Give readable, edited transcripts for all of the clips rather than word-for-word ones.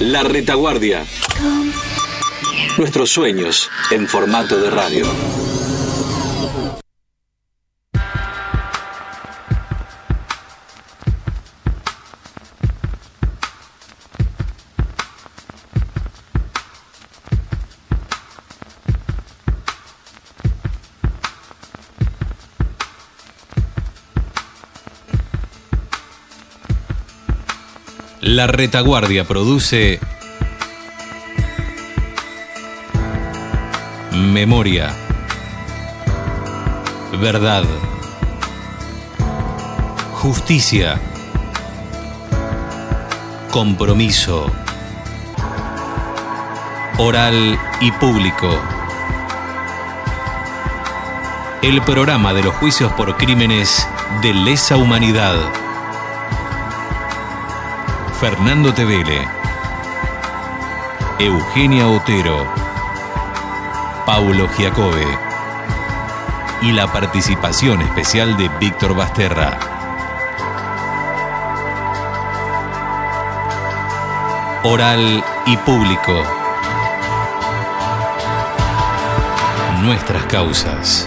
La Retaguardia. Nuestros sueños en formato de radio. La Retaguardia produce memoria, verdad, justicia, compromiso, oral y público. El programa de los juicios por crímenes de lesa humanidad. Fernando Tevele, Eugenia Otero, Paulo Giacobbe y la participación especial de Víctor Basterra. Oral y público. Nuestras causas.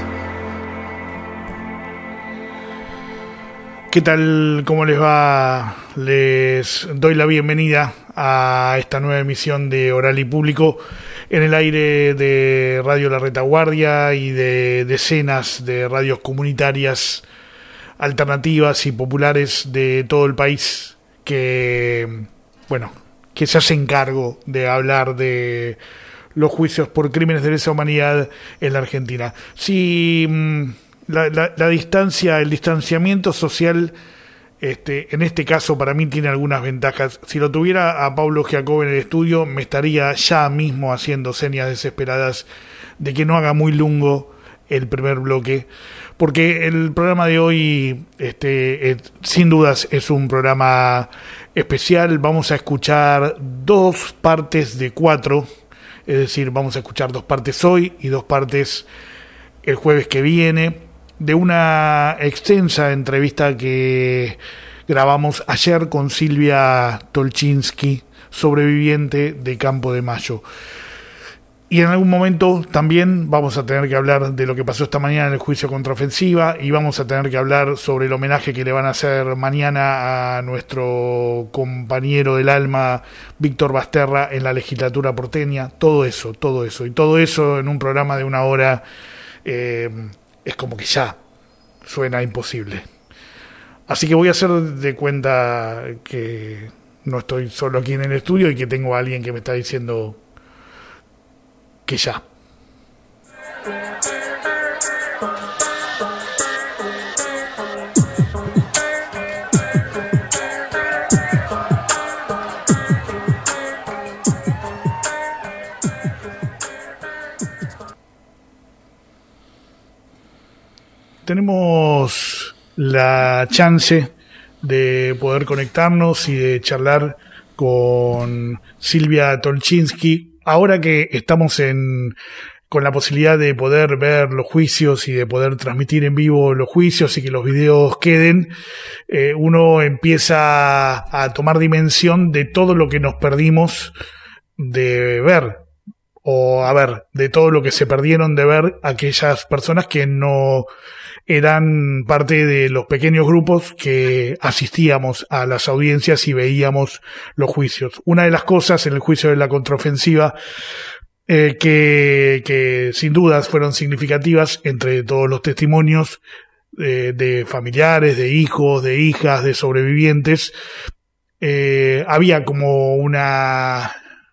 ¿Qué tal? ¿Cómo les va? Les doy la bienvenida a esta nueva emisión de Oral y Público en el aire de Radio La Retaguardia y de decenas de radios comunitarias alternativas y populares de todo el país que se hacen cargo de hablar de los juicios por crímenes de lesa humanidad en la Argentina. Si la distancia, el distanciamiento social, en este caso para mí tiene algunas ventajas. Si lo tuviera a Paulo Giacobbe en el estudio, me estaría ya mismo haciendo señas desesperadas de que no haga muy lungo el primer bloque, porque el programa de hoy, sin dudas, es un programa especial. Vamos a escuchar 2 partes de 4, es decir, vamos a escuchar 2 partes hoy y 2 partes el jueves que viene, de una extensa entrevista que grabamos ayer con Silvia Tolchinsky, sobreviviente de Campo de Mayo. Y en algún momento también vamos a tener que hablar de lo que pasó esta mañana en el juicio contraofensiva, y vamos a tener que hablar sobre el homenaje que le van a hacer mañana a nuestro compañero del alma, Víctor Basterra, en la legislatura porteña. Todo eso, y todo eso en un programa de 1 hora. Es como que ya suena imposible. Así que voy a hacer de cuenta que no estoy solo aquí en el estudio y que tengo a alguien que me está diciendo que ya. Tenemos la chance de poder conectarnos y de charlar con Silvia Tolchinsky. Ahora que estamos con la posibilidad de poder ver los juicios y de poder transmitir en vivo los juicios y que los videos queden, uno empieza a tomar dimensión de todo lo que nos perdimos de ver. De todo lo que se perdieron de ver aquellas personas que no eran parte de los pequeños grupos que asistíamos a las audiencias y veíamos los juicios. Una de las cosas en el juicio de la contraofensiva que sin dudas fueron significativas entre todos los testimonios de familiares, de hijos, de hijas, de sobrevivientes, había como una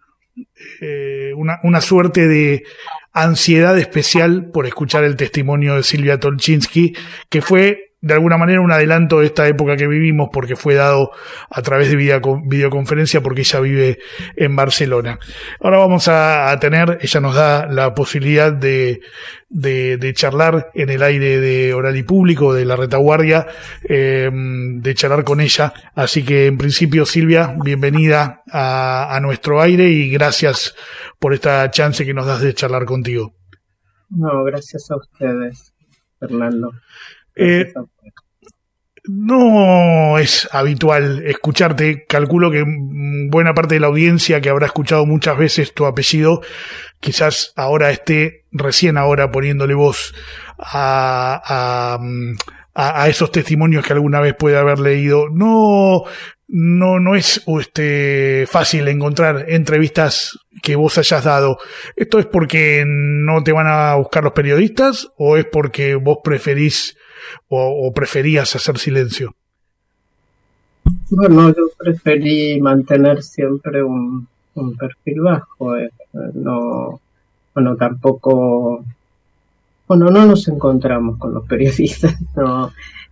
suerte de ansiedad especial por escuchar el testimonio de Silvia Tolchinsky, que fue de alguna manera un adelanto de esta época que vivimos, porque fue dado a través de videoconferencia, porque ella vive en Barcelona. Ahora vamos a tener, ella nos da la posibilidad de charlar en el aire de Oral y Público, de La Retaguardia, de charlar con ella. Así que en principio, Silvia, bienvenida a nuestro aire y gracias por esta chance que nos das de charlar contigo. No, gracias a ustedes, Fernando. no es habitual escucharte. Calculo que buena parte de la audiencia que habrá escuchado muchas veces tu apellido, quizás ahora esté recién ahora poniéndole voz a esos testimonios que alguna vez puede haber leído. No es fácil encontrar entrevistas que vos hayas dado. ¿Esto es porque no te van a buscar los periodistas o es porque vos preferís o preferías hacer silencio? Bueno, yo preferí mantener siempre un perfil bajo. No, bueno, tampoco, bueno, no nos encontramos con los periodistas, no,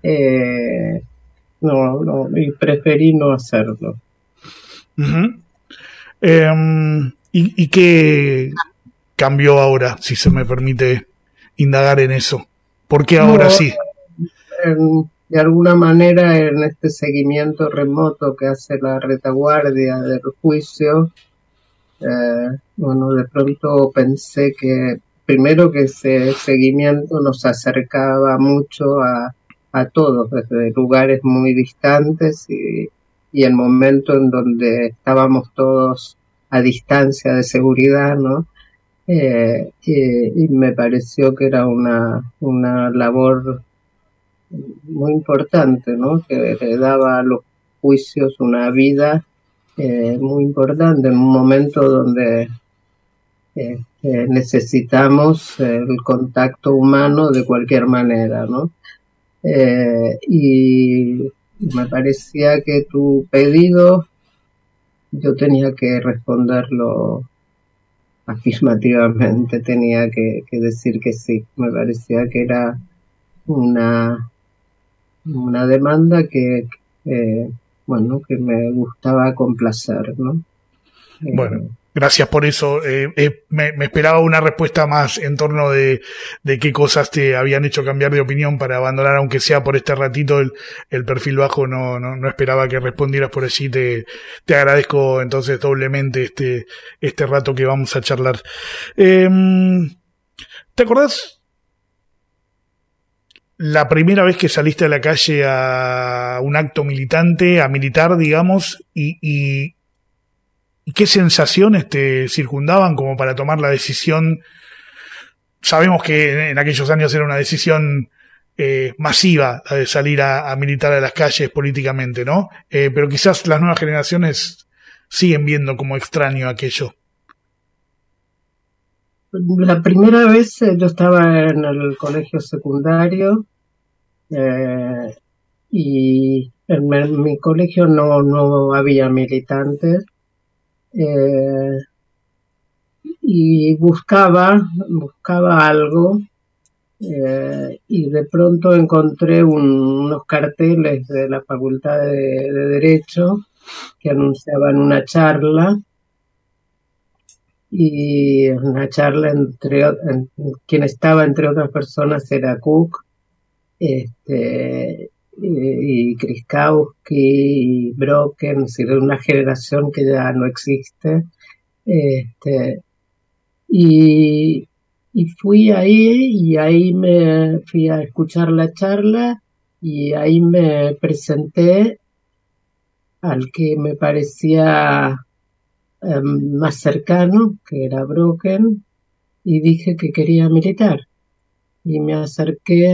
y preferí no hacerlo. Uh-huh. ¿Y qué cambió ahora, si se me permite indagar en eso? ¿Por qué ahora sí? De alguna manera, en este seguimiento remoto que hace la retaguardia del juicio, bueno, de pronto pensé que primero que ese seguimiento nos acercaba mucho a todos, desde lugares muy distantes y el momento en donde estábamos todos a distancia de seguridad, ¿no? Y me pareció que era una labor muy importante, ¿no? Que le daba a los juicios una vida muy importante en un momento donde necesitamos el contacto humano de cualquier manera, ¿no? Y me parecía que tu pedido yo tenía que responderlo afirmativamente, tenía que decir que sí. Me parecía que era una demanda que bueno, que me gustaba complacer, ¿no? Bueno, gracias por eso. Me esperaba una respuesta más en torno de qué cosas te habían hecho cambiar de opinión para abandonar, aunque sea por este ratito, el perfil bajo. No esperaba que respondieras por allí. Te agradezco entonces doblemente este rato que vamos a charlar. ¿Te acordás la primera vez que saliste a la calle a un acto militante, a militar, digamos, y qué sensaciones te circundaban como para tomar la decisión? Sabemos que en aquellos años era una decisión masiva la de salir a militar a las calles políticamente, ¿no? Pero quizás las nuevas generaciones siguen viendo como extraño aquello. La primera vez yo estaba en el colegio secundario y en mi colegio no había militantes. Y buscaba algo y de pronto encontré unos carteles de la Facultad de Derecho que anunciaban una charla, y una charla quien estaba entre otras personas era Cook, y Krzyzewski y Brocken, es decir, de una generación que ya no existe. Y fui ahí me fui a escuchar la charla y ahí me presenté al que me parecía más cercano, que era Brocken, y dije que quería militar. Y me acerqué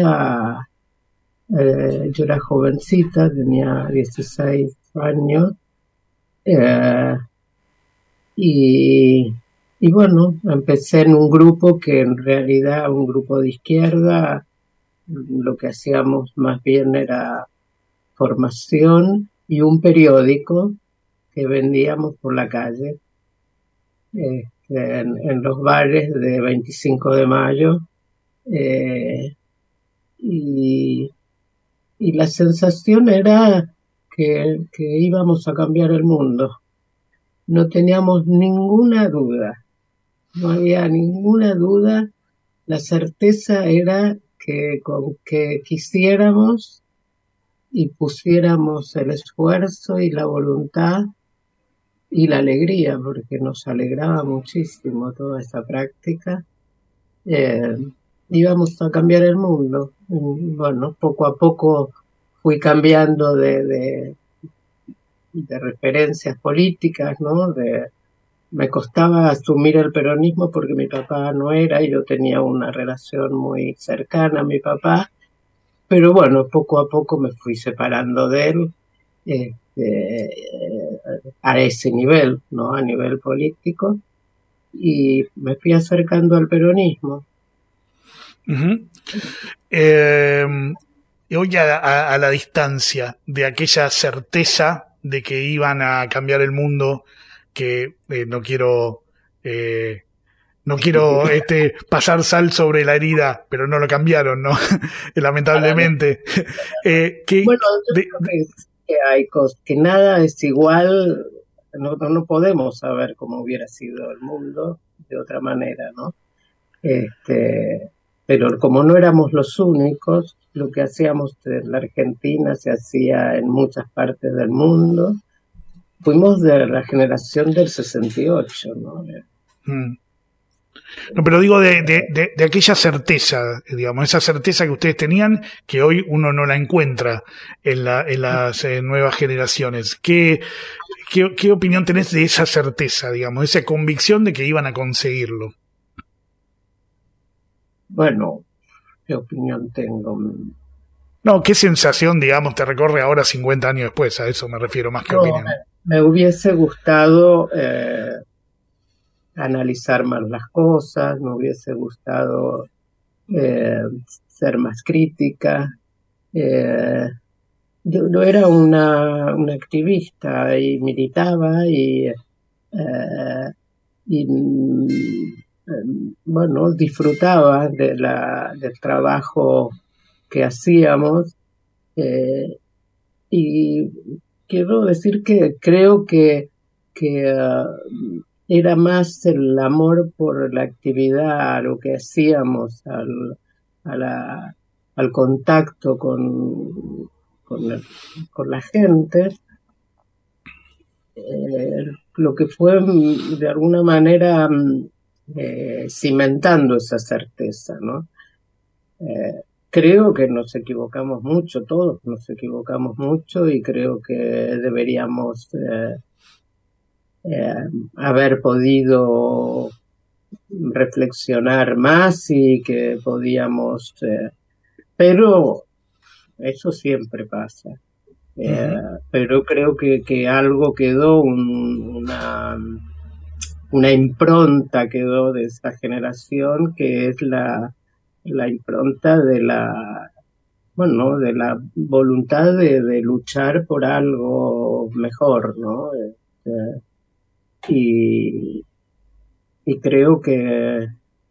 yo era jovencita, tenía 16 años, y bueno, empecé en un grupo que en realidad un grupo de izquierda. Lo que hacíamos más bien era formación y un periódico que vendíamos por la calle, en los bares de 25 de mayo, y la sensación era que íbamos a cambiar el mundo. No teníamos ninguna duda, no había ninguna duda. La certeza era que con que quisiéramos y pusiéramos el esfuerzo y la voluntad y la alegría, porque nos alegraba muchísimo toda esta práctica, íbamos a cambiar el mundo. Bueno, poco a poco fui cambiando de referencias políticas, ¿no? Me costaba asumir el peronismo porque mi papá no era, y yo tenía una relación muy cercana a mi papá, pero bueno, poco a poco me fui separando de él, a ese nivel, ¿no? A nivel político, y me fui acercando al peronismo. Uh-huh. Y hoy a la distancia de aquella certeza de que iban a cambiar el mundo, que no quiero pasar sal sobre la herida, pero no lo cambiaron, ¿no? Lamentablemente. Bueno, yo creo que hay cosas, que nada es igual, no podemos saber cómo hubiera sido el mundo de otra manera, ¿no? Pero como no éramos los únicos, lo que hacíamos en la Argentina se hacía en muchas partes del mundo. Fuimos de la generación del 68, ¿no? No, pero digo de aquella certeza, digamos, esa certeza que ustedes tenían, que hoy uno no la encuentra en las nuevas generaciones. ¿Qué opinión tenés de esa certeza, digamos, esa convicción de que iban a conseguirlo? Bueno, ¿qué opinión tengo? No, ¿qué sensación, digamos, te recorre ahora 50 años después? A eso me refiero más que opinión. Me hubiese gustado analizar más las cosas, me hubiese gustado ser más crítica. Yo no era una activista y militaba y bueno, disfrutaba del trabajo que hacíamos, y quiero decir que creo que era más el amor por la actividad, lo que hacíamos, al contacto con la gente, lo que fue de alguna manera cimentando esa certeza, ¿no? Creo que nos equivocamos mucho, todos nos equivocamos mucho, y creo que deberíamos haber podido reflexionar más, y que podíamos, pero eso siempre pasa. Pero creo que algo quedó, una impronta quedó de esa generación, que es la impronta de la voluntad de luchar por algo mejor, ¿no? Y creo que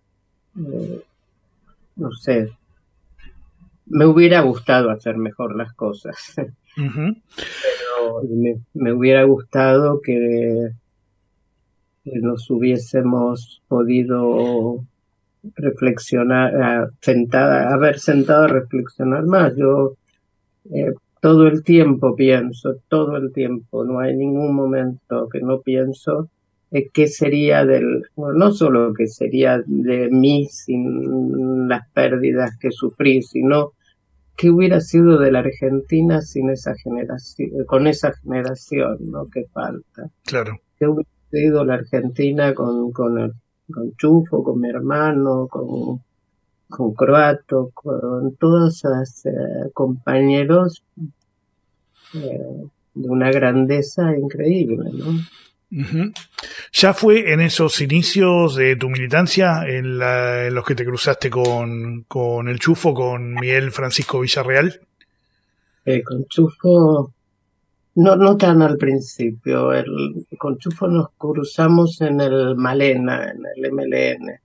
no sé, me hubiera gustado hacer mejor las cosas. Pero me hubiera gustado que nos hubiésemos podido reflexionar, haber sentado a reflexionar más. Yo todo el tiempo pienso, no hay ningún momento que no pienso qué sería no solo qué sería de mí sin las pérdidas que sufrí, sino qué hubiera sido de la Argentina sin esa generación, con esa generación, ¿no? Que falta. Claro. ¿Qué hubiera sido la Argentina con Chufo, con mi hermano, con Croato, con todos esos compañeros de una grandeza increíble, ¿no? ¿Ya fue en esos inicios de tu militancia en los que te cruzaste con el Chufo, con Miguel Francisco Villarreal? Con Chufo no tan al principio. Con Chufo nos cruzamos en el Malena, en el MLN.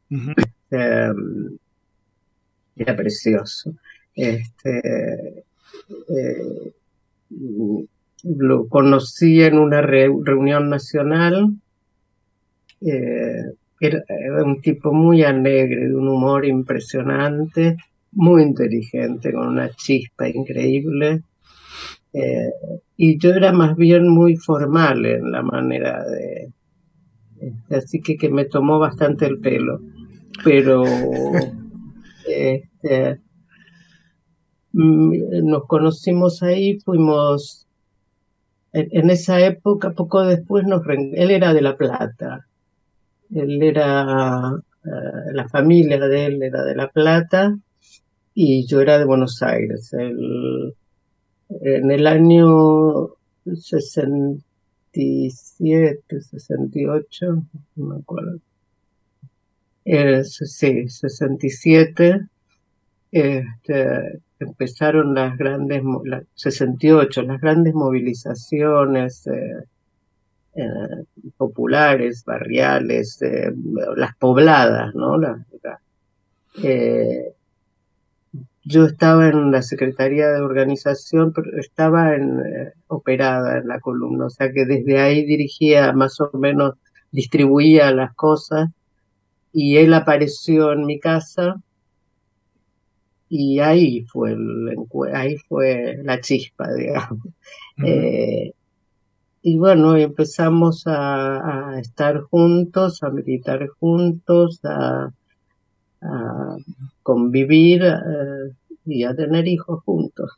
Era precioso. Lo conocí en una reunión nacional. Era un tipo muy alegre, de un humor impresionante, muy inteligente, con una chispa increíble. Y yo era más bien muy formal en la manera así que me tomó bastante el pelo. Pero nos conocimos ahí, fuimos, en esa época, poco después, él era de La Plata, él era, la familia de él era de La Plata y yo era de Buenos Aires. En el año 67, 68, no me acuerdo. Sí, 67, empezaron las grandes, 68, las grandes movilizaciones populares, barriales, las pobladas, ¿no? Yo estaba en la Secretaría de Organización, pero estaba operada en la columna, o sea que desde ahí dirigía, más o menos distribuía las cosas, y él apareció en mi casa y ahí fue la chispa, digamos. Y bueno, empezamos a estar juntos, a militar juntos, a convivir y a tener hijos juntos.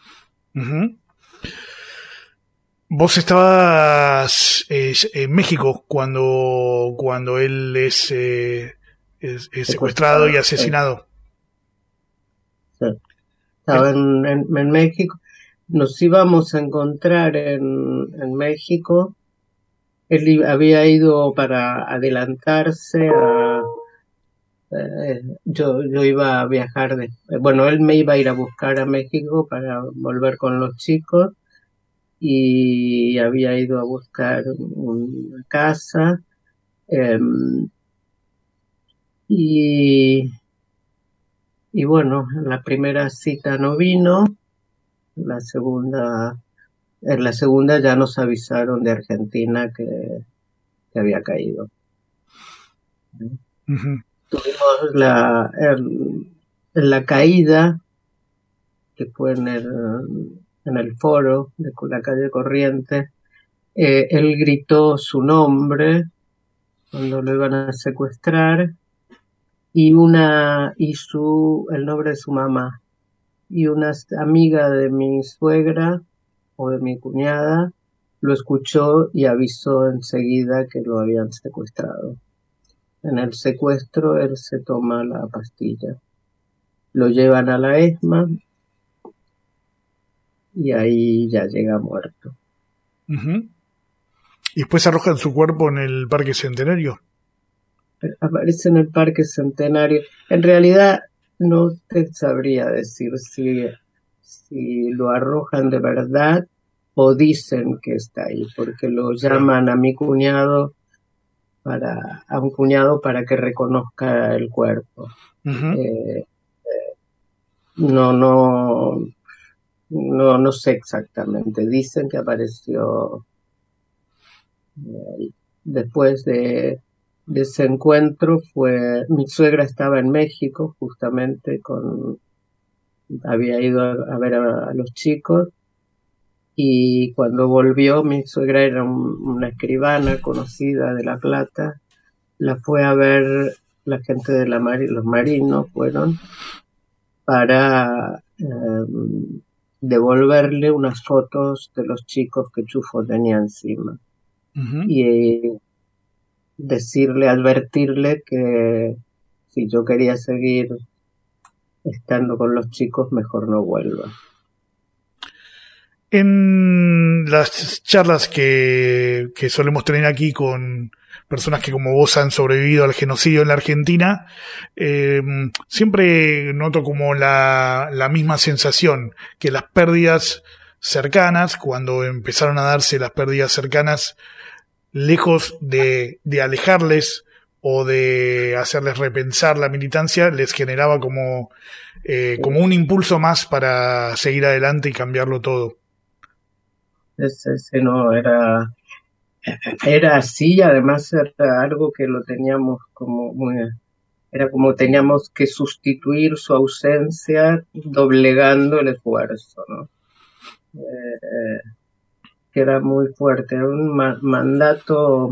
Vos estabas en México cuando él es secuestrado y asesinado. Sí. Estaba en México. Nos íbamos a encontrar en México. Él había ido para adelantarse yo iba a viajar bueno, él me iba a ir a buscar a México para volver con los chicos y había ido a buscar una casa y bueno, en la primera cita no vino, en la segunda ya nos avisaron de Argentina que había caído. Tuvimos la caída, que fue en el foro de la calle Corrientes. Él gritó su nombre cuando lo iban a secuestrar y el nombre de su mamá, y una amiga de mi suegra o de mi cuñada lo escuchó y avisó enseguida que lo habían secuestrado. En el secuestro él se toma la pastilla, lo llevan a la ESMA y ahí ya llega muerto. Y después arrojan su cuerpo en el Parque Centenario. Aparece en el Parque Centenario. En realidad no te sabría decir si lo arrojan de verdad o dicen que está ahí, porque lo llaman a mi cuñado para que reconozca el cuerpo. No sé exactamente. Dicen que apareció después de ese encuentro. Mi suegra estaba en México justamente había ido a ver a los chicos, y cuando volvió, mi suegra era una escribana conocida de La Plata, la fue a ver la gente de los marinos, fueron para devolverle unas fotos de los chicos que Chufo tenía encima. Y advertirle que si yo quería seguir estando con los chicos, mejor no vuelva. En las charlas que solemos tener aquí con personas que como vos han sobrevivido al genocidio en la Argentina, siempre noto como la misma sensación, que las pérdidas cercanas, cuando empezaron a darse las pérdidas cercanas, lejos de alejarles o de hacerles repensar la militancia, les generaba como un impulso más para seguir adelante y cambiarlo todo. Ese no era así, además era algo que lo teníamos era como teníamos que sustituir su ausencia doblegando el esfuerzo, ¿no? Que era muy fuerte, era un mandato.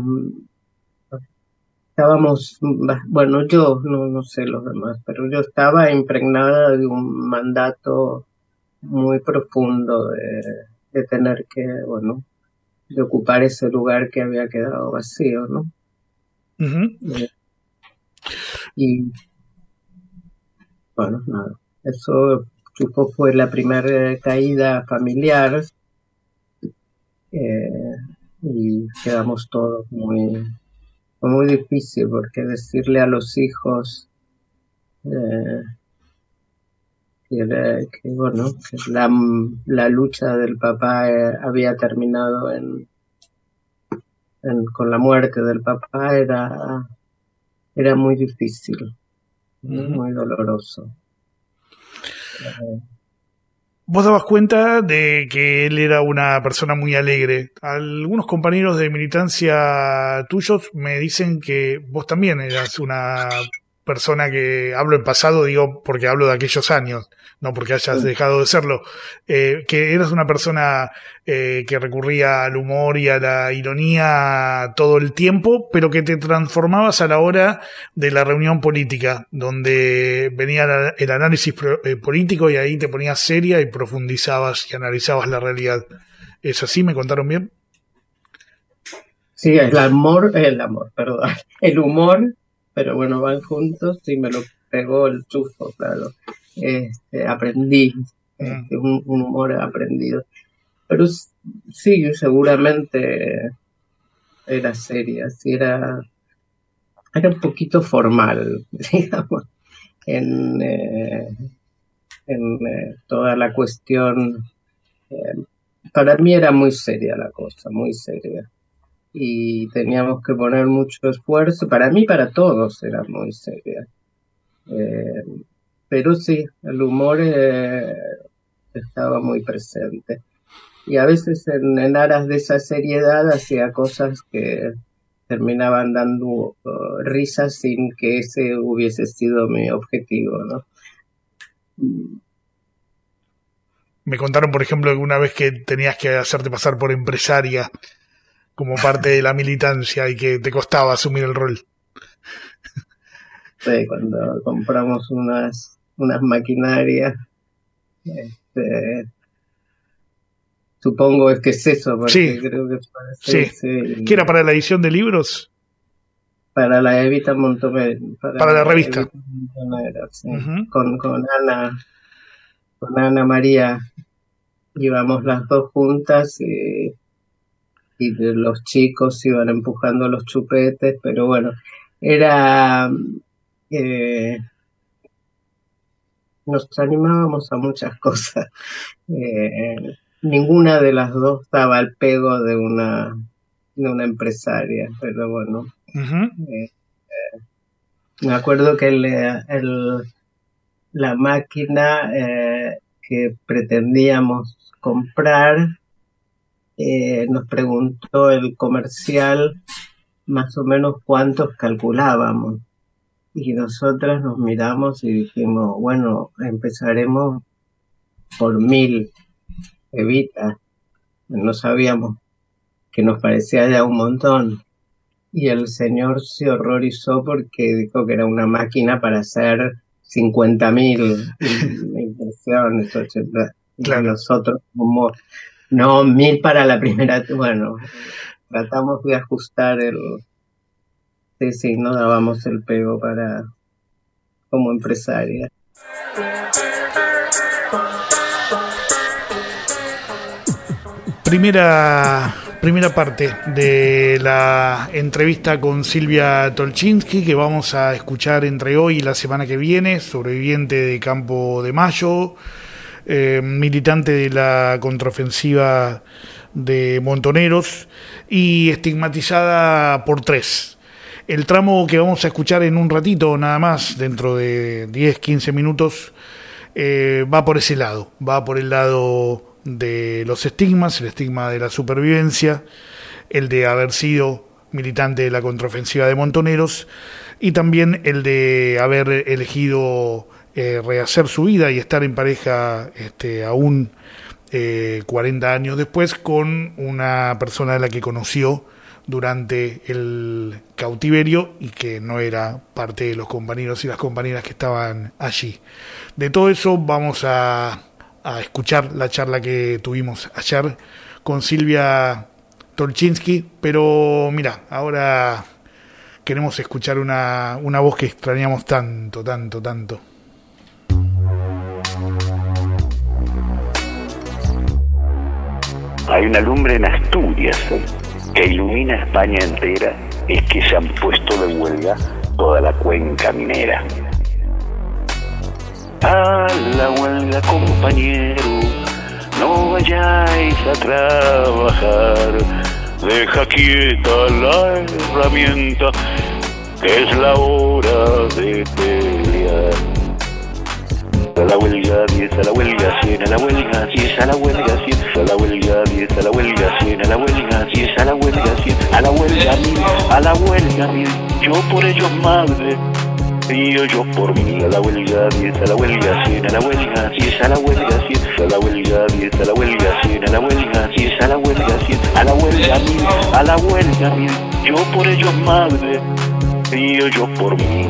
Estábamos, bueno, yo no sé los demás, pero yo estaba impregnada de un mandato muy profundo de tener que, bueno, de ocupar ese lugar que había quedado vacío, ¿no? Uh-huh. Y bueno, nada, eso fue la primera caída familiar, y quedamos todos fue muy difícil, porque decirle a los hijos que bueno, que la lucha del papá había terminado con la muerte del papá, era muy difícil, muy doloroso. Vos dabas cuenta de que él era una persona muy alegre. Algunos compañeros de militancia tuyos me dicen que vos también eras una persona que, hablo en pasado, digo porque hablo de aquellos años, no porque hayas dejado de serlo, que eras una persona que recurría al humor y a la ironía todo el tiempo, pero que te transformabas a la hora de la reunión política, donde venía el análisis político y ahí te ponías seria y profundizabas y analizabas la realidad. ¿Es así? ¿Me contaron bien? Sí, el humor, pero bueno, van juntos, y me lo pegó el chufo, claro. Aprendí, un humor aprendido. Pero sí, seguramente era seria, sí, era un poquito formal, digamos, en toda la cuestión. Para mí era muy seria la cosa, muy seria. Y teníamos que poner mucho esfuerzo. Para mí, para todos era muy seria. Pero sí, el humor estaba muy presente. Y a veces en aras de esa seriedad hacía cosas que terminaban dando risas sin que ese hubiese sido mi objetivo, ¿no? Me contaron, por ejemplo, alguna vez que tenías que hacerte pasar por empresaria como parte de la militancia y que te costaba asumir el rol. Sí, cuando compramos unas maquinarias, supongo que es eso, porque sí, creo que ¿Qué era para la edición de libros? Para la Evita Montomer. Para la revista. Sí. Con Ana María íbamos las dos juntas, y los chicos iban empujando los chupetes, pero bueno, era nos animábamos a muchas cosas. Ninguna de las dos daba el pego de una empresaria, pero bueno. Me acuerdo que la máquina que pretendíamos comprar, nos preguntó el comercial más o menos cuántos calculábamos, y nosotras nos miramos y dijimos, bueno, empezaremos por 1000 Evita. No sabíamos, que nos parecía ya un montón, y el señor se horrorizó porque dijo que era una máquina para hacer 50.000 impresiones, 80. Claro. Y nosotros como, no, 1000 para la primera. Bueno, tratamos de ajustar sí, no dábamos el pego como empresaria. Primera parte de la entrevista con Silvia Tolchinsky, que vamos a escuchar entre hoy y la semana que viene, sobreviviente de Campo de Mayo, militante de la contraofensiva de Montoneros y estigmatizada por 3. El tramo que vamos a escuchar en un ratito, nada más, dentro de 10-15 minutos, va por ese lado, va por el lado de los estigmas, el estigma de la supervivencia, el de haber sido militante de la contraofensiva de Montoneros, y también el de haber elegido rehacer su vida y estar en pareja aún 40 años después con una persona a la que conoció durante el cautiverio y que no era parte de los compañeros y las compañeras que estaban allí. De todo eso vamos a a escuchar la charla que tuvimos ayer con Silvia Tolchinsky, pero mira, ahora queremos escuchar una voz que extrañamos tanto. Hay una lumbre en Asturias que ilumina España entera, es que se han puesto de huelga toda la cuenca minera. A la huelga, compañero, no vayáis a trabajar, deja quieta la herramienta, que es la hora de pelear. A la huelga 10, a la huelga 100, a la huelga 10, a la huelga 100, a la huelga 10, a la huelga 100, a la huelga 10, a la huelga 100, a la huelga 1000, a la huelga 1000, yo por ellos madre, y yo por mí. A la huelga 10, a la huelga 100, a la huelga 10, a la huelga 100, a la huelga 10, a la huelga 100, a la huelga 10, a la huelga 100, a la huelga 1000, a la huelga 1000, yo por ellos madre, y yo por mí.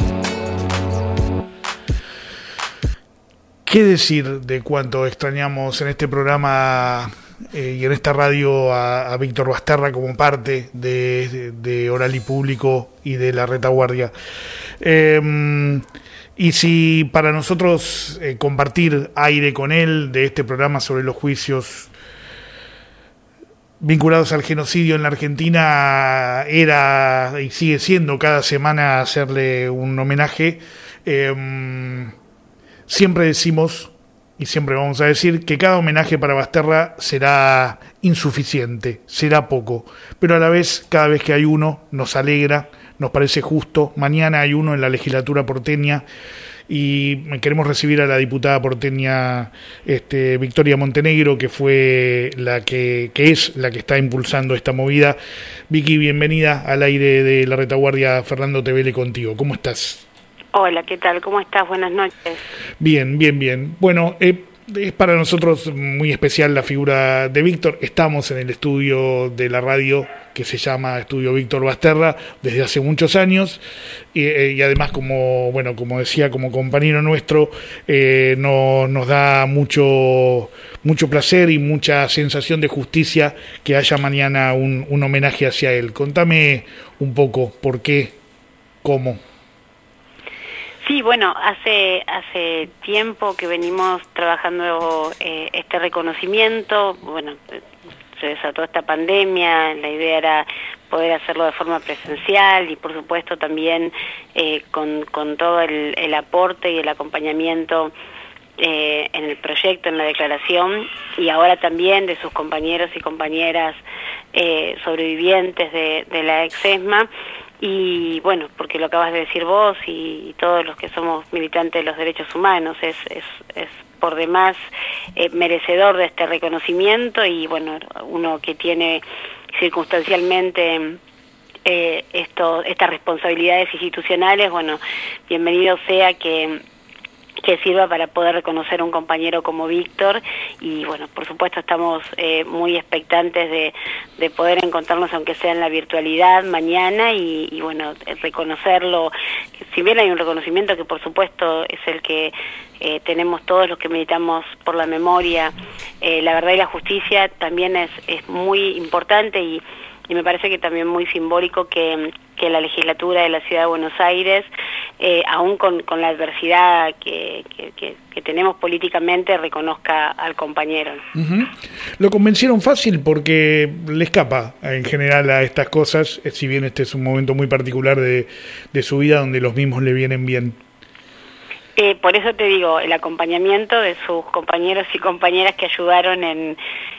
¿Qué decir de cuánto extrañamos en este programa y en esta radio a Víctor Basterra como parte de Oral y Público y de La Retaguardia? Y si para nosotros compartir aire con él de este programa sobre los juicios vinculados al genocidio en la Argentina era y sigue siendo cada semana hacerle un homenaje, siempre decimos y siempre vamos a decir que cada homenaje para Basterra será insuficiente, será poco, pero a la vez, cada vez que hay uno, nos alegra, nos parece justo. Mañana hay uno en la legislatura porteña y queremos recibir a la diputada porteña Victoria Montenegro, que fue que es la que está impulsando esta movida. Vicky, bienvenida al aire de La Retaguardia. Fernando Tevele contigo. ¿Cómo estás? Hola, ¿qué tal? ¿Cómo estás? Buenas noches. Bien. Bueno, es para nosotros muy especial la figura de Víctor. Estamos en el estudio de la radio que se llama Estudio Víctor Basterra desde hace muchos años y además como decía, como compañero nuestro, nos da mucho placer y mucha sensación de justicia que haya mañana un homenaje hacia él. Contame un poco por qué, cómo. Sí, bueno, hace tiempo que venimos trabajando este reconocimiento. Bueno, se desató esta pandemia, la idea era poder hacerlo de forma presencial y por supuesto también con todo el aporte y el acompañamiento en el proyecto, en la declaración, y ahora también de sus compañeros y compañeras sobrevivientes de la ex-ESMA. Y bueno, porque lo acabas de decir vos y todos los que somos militantes de los derechos humanos, es por demás merecedor de este reconocimiento. Y bueno, uno que tiene circunstancialmente estas responsabilidades institucionales, bueno, bienvenido sea que sirva para poder reconocer a un compañero como Víctor. Y bueno, por supuesto estamos muy expectantes de poder encontrarnos, aunque sea en la virtualidad, mañana y bueno, reconocerlo. Si bien hay un reconocimiento que por supuesto es el que tenemos todos los que militamos por la memoria, la verdad y la justicia también es muy importante y me parece que también muy simbólico que la legislatura de la Ciudad de Buenos Aires, aún con la adversidad que tenemos políticamente, reconozca al compañero. Uh-huh. Lo convencieron fácil porque le escapa en general a estas cosas, si bien este es un momento muy particular de su vida donde los mismos le vienen bien. Por eso te digo, el acompañamiento de sus compañeros y compañeras que ayudaron en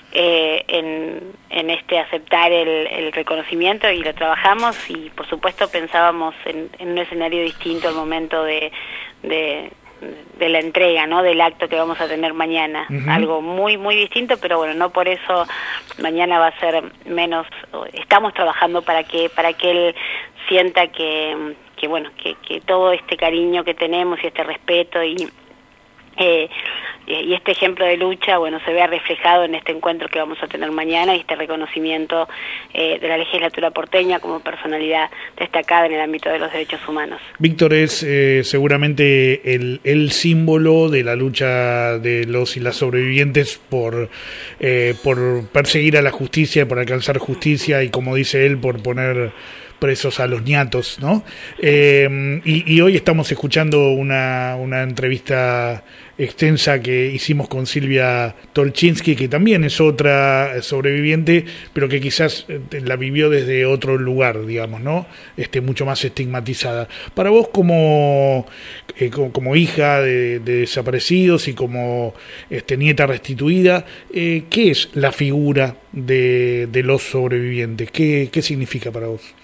aceptar el reconocimiento, y lo trabajamos, y por supuesto pensábamos en un escenario distinto al momento de la entrega, ¿no?, del acto que vamos a tener mañana. Uh-huh. Algo muy muy distinto, pero bueno, no por eso mañana va a ser menos. Estamos trabajando para que él sienta que todo este cariño que tenemos y este respeto y y este ejemplo de lucha, bueno, se vea reflejado en este encuentro que vamos a tener mañana y este reconocimiento de la legislatura porteña como personalidad destacada en el ámbito de los derechos humanos. Víctor es seguramente el símbolo de la lucha de los y las sobrevivientes por perseguir a la justicia, por alcanzar justicia y, como dice él, por poner presos a los ñatos, ¿no? Y hoy estamos escuchando una entrevista extensa que hicimos con Silvia Tolchinsky, que también es otra sobreviviente, pero que quizás la vivió desde otro lugar, digamos, ¿no? Mucho más estigmatizada. Para vos, como hija de desaparecidos y como nieta restituida, ¿qué es la figura de los sobrevivientes? ¿Qué significa para vos?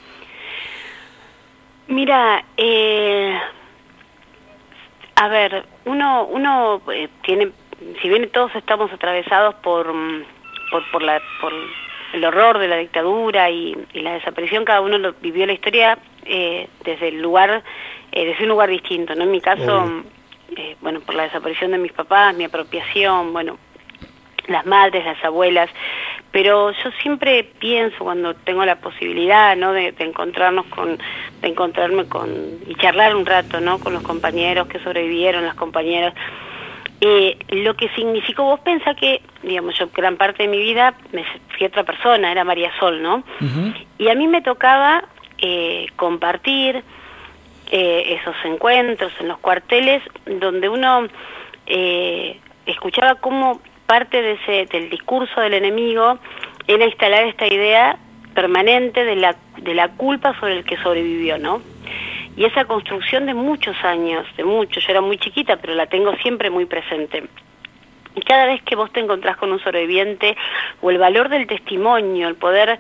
Mira, a ver, uno tiene, si bien todos estamos atravesados por el horror de la dictadura y la desaparición, cada uno vivió la historia desde un lugar distinto, ¿no? En mi caso, bueno, por la desaparición de mis papás, mi apropiación, bueno, las madres, las abuelas, pero yo siempre pienso, cuando tengo la posibilidad, ¿no?, de encontrarme y charlar un rato, ¿no?, con los compañeros que sobrevivieron, las compañeras, lo que significó. Vos pensás que, digamos, yo gran parte de mi vida me fui otra persona, era María Sol, ¿no? Uh-huh. Y a mí me tocaba compartir esos encuentros en los cuarteles, donde uno escuchaba cómo parte del discurso del enemigo era instalar esta idea permanente de la culpa sobre el que sobrevivió, ¿no? Y esa construcción de muchos años, yo era muy chiquita, pero la tengo siempre muy presente. Y cada vez que vos te encontrás con un sobreviviente, o el valor del testimonio, el poder,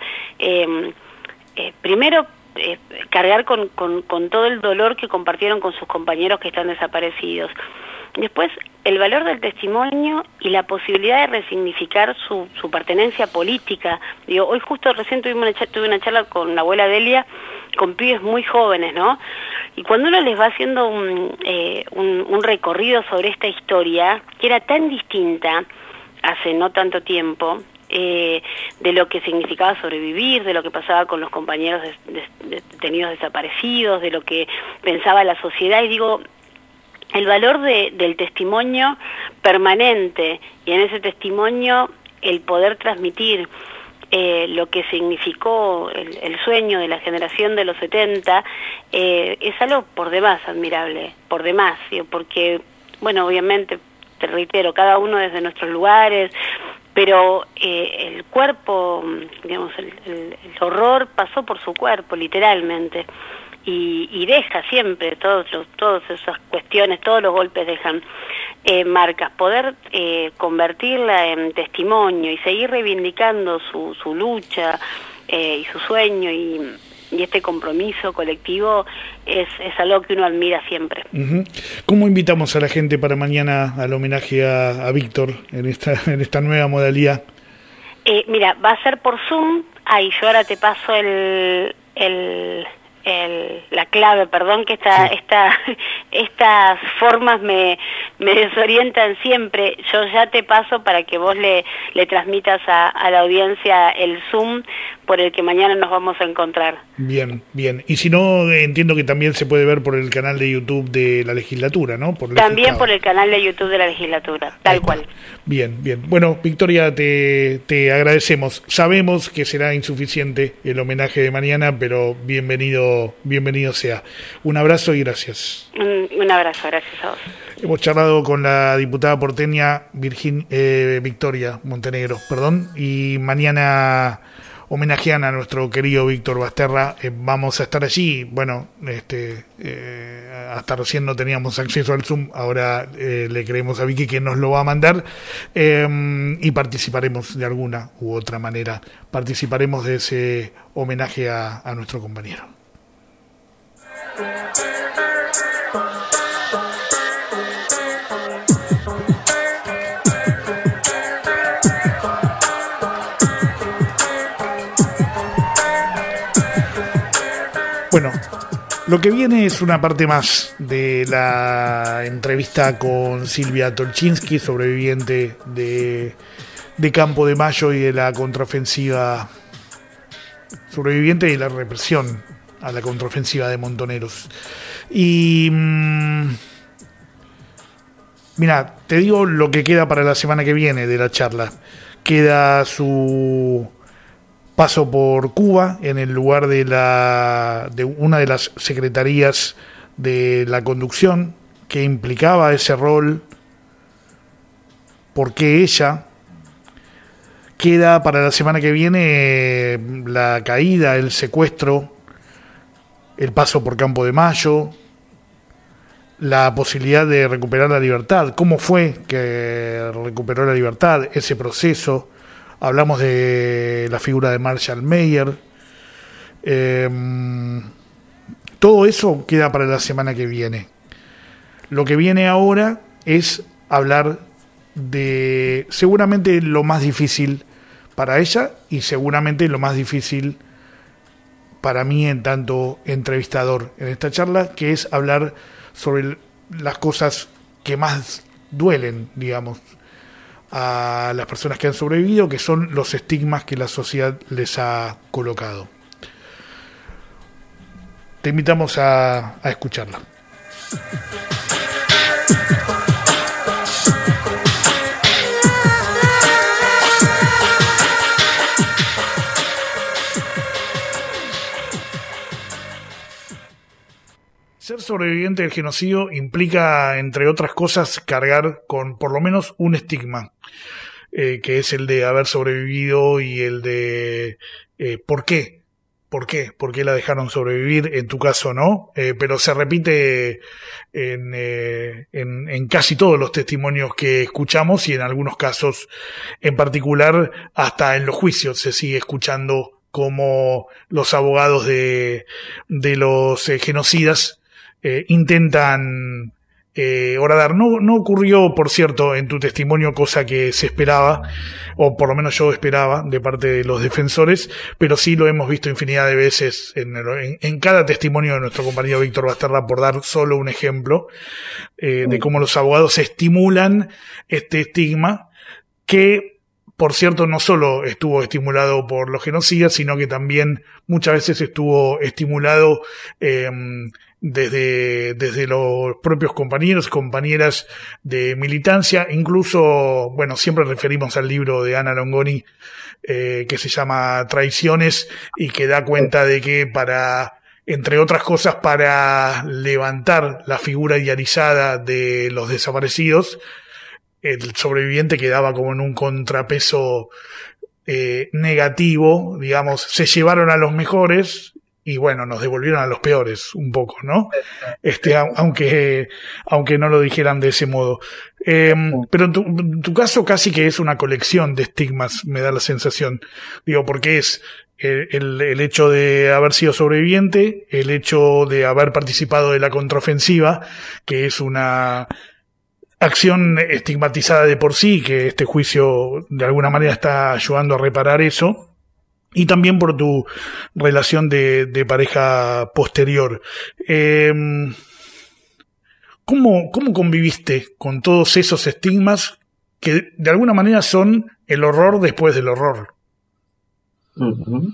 primero, cargar con todo el dolor que compartieron con sus compañeros que están desaparecidos. Después, el valor del testimonio y la posibilidad de resignificar su pertenencia política. Digo, hoy justo recién tuve una charla con la abuela Delia, con pibes muy jóvenes, ¿no? Y cuando uno les va haciendo un recorrido sobre esta historia, que era tan distinta hace no tanto tiempo, de lo que significaba sobrevivir, de lo que pasaba con los compañeros detenidos desaparecidos, de lo que pensaba la sociedad, y digo, el valor del testimonio permanente, y en ese testimonio el poder transmitir lo que significó el sueño de la generación de los 70, es algo por demás admirable, por demás, porque, bueno, obviamente, te reitero, cada uno desde nuestros lugares, pero el cuerpo, digamos, el horror pasó por su cuerpo, literalmente. Y deja siempre todas esas cuestiones, todos los golpes dejan marcas. Poder convertirla en testimonio y seguir reivindicando su lucha y su sueño y este compromiso colectivo es algo que uno admira siempre. Uh-huh. ¿Cómo invitamos a la gente para mañana al homenaje a Víctor en esta nueva modalidad? Mira, va a ser por Zoom. Ahí yo ahora te paso la clave, perdón, que estas formas me desorientan siempre. Yo ya te paso para que vos le transmitas a la audiencia el Zoom por el que mañana nos vamos a encontrar. Bien. Y si no, entiendo que también se puede ver por el canal de YouTube de la legislatura, ¿no? También por el canal de YouTube de la legislatura, tal cual. Bien. Bueno, Victoria, te agradecemos. Sabemos que será insuficiente el homenaje de mañana, pero bienvenido sea. Un abrazo y gracias. Un abrazo, gracias a vos. Hemos charlado con la diputada porteña Victoria Montenegro, y mañana homenajean a nuestro querido Víctor Basterra. Vamos a estar allí. Bueno, hasta recién no teníamos acceso al Zoom, ahora le creemos a Vicky que nos lo va a mandar, y participaremos de alguna u otra manera, participaremos de ese homenaje a nuestro compañero. Bueno, Lo que viene es una parte más de la entrevista con Silvia Tolchinsky, sobreviviente de Campo de Mayo y de la contraofensiva, sobreviviente de la represión a la contraofensiva de Montoneros. Y mira, te digo lo que queda para la semana que viene de la charla. Queda su paso por Cuba en el lugar de una de las secretarías de la conducción, que implicaba ese rol, por qué ella. Queda para la semana que viene la caída, el secuestro, el paso por Campo de Mayo, la posibilidad de recuperar la libertad. ¿Cómo fue que recuperó la libertad? Ese proceso. Hablamos de la figura de Marshall Mayer. Todo eso queda para la semana que viene. Lo que viene ahora es hablar de seguramente lo más difícil para ella y seguramente lo más difícil para mí en tanto entrevistador en esta charla, que es hablar sobre las cosas que más duelen, digamos, a las personas que han sobrevivido, que son los estigmas que la sociedad les ha colocado. Te invitamos a escucharla. Ser sobreviviente del genocidio implica, entre otras cosas, cargar con por lo menos un estigma, que es el de haber sobrevivido y el de ¿por qué? ¿Por qué? ¿Por qué la dejaron sobrevivir? En tu caso no, pero se repite en casi todos los testimonios que escuchamos y en algunos casos en particular hasta en los juicios se sigue escuchando cómo los abogados de los genocidas intentan horadar. No ocurrió, por cierto, en tu testimonio, cosa que se esperaba, o por lo menos yo esperaba de parte de los defensores, pero sí lo hemos visto infinidad de veces en cada testimonio de nuestro compañero Víctor Basterra, por dar solo un ejemplo de cómo los abogados estimulan este estigma que, por cierto, no solo estuvo estimulado por los genocidas, sino que también muchas veces estuvo estimulado desde los propios compañeros y compañeras de militancia. Incluso, bueno, siempre referimos al libro de Ana Longoni, que se llama Traiciones, y que da cuenta de que entre otras cosas, para levantar la figura idealizada de los desaparecidos, el sobreviviente quedaba como en un contrapeso negativo, digamos. Se llevaron a los mejores y bueno, nos devolvieron a los peores un poco, ¿no? Aunque no lo dijeran de ese modo. Pero en tu caso casi que es una colección de estigmas, me da la sensación. Digo, porque es el hecho de haber sido sobreviviente, el hecho de haber participado de la contraofensiva, que es una acción estigmatizada de por sí, que este juicio de alguna manera está ayudando a reparar eso. Y también por tu relación de pareja posterior. ¿Cómo conviviste con todos esos estigmas que de alguna manera son el horror después del horror? Uh-huh.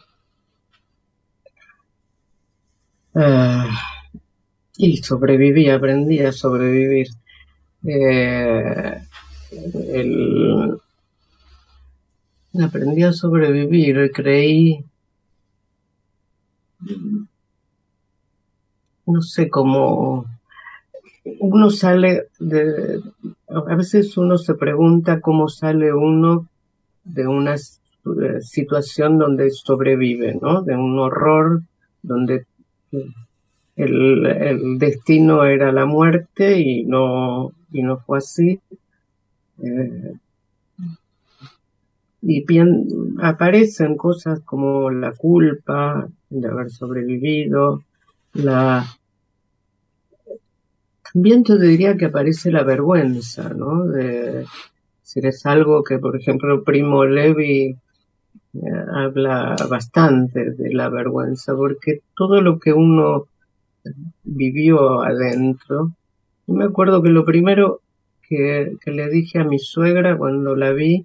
Y sobreviví, aprendí a sobrevivir. Aprendí a sobrevivir, creí, no sé cómo, uno sale a veces uno se pregunta cómo sale uno de una situación donde sobrevive, ¿no? De un horror donde el destino era la muerte y no fue así. Y aparecen cosas como la culpa de haber sobrevivido, también te diría que aparece la vergüenza, ¿no? Es algo que, por ejemplo, Primo Levi habla bastante de la vergüenza, porque todo lo que uno vivió adentro. Y me acuerdo que lo primero que le dije a mi suegra cuando la vi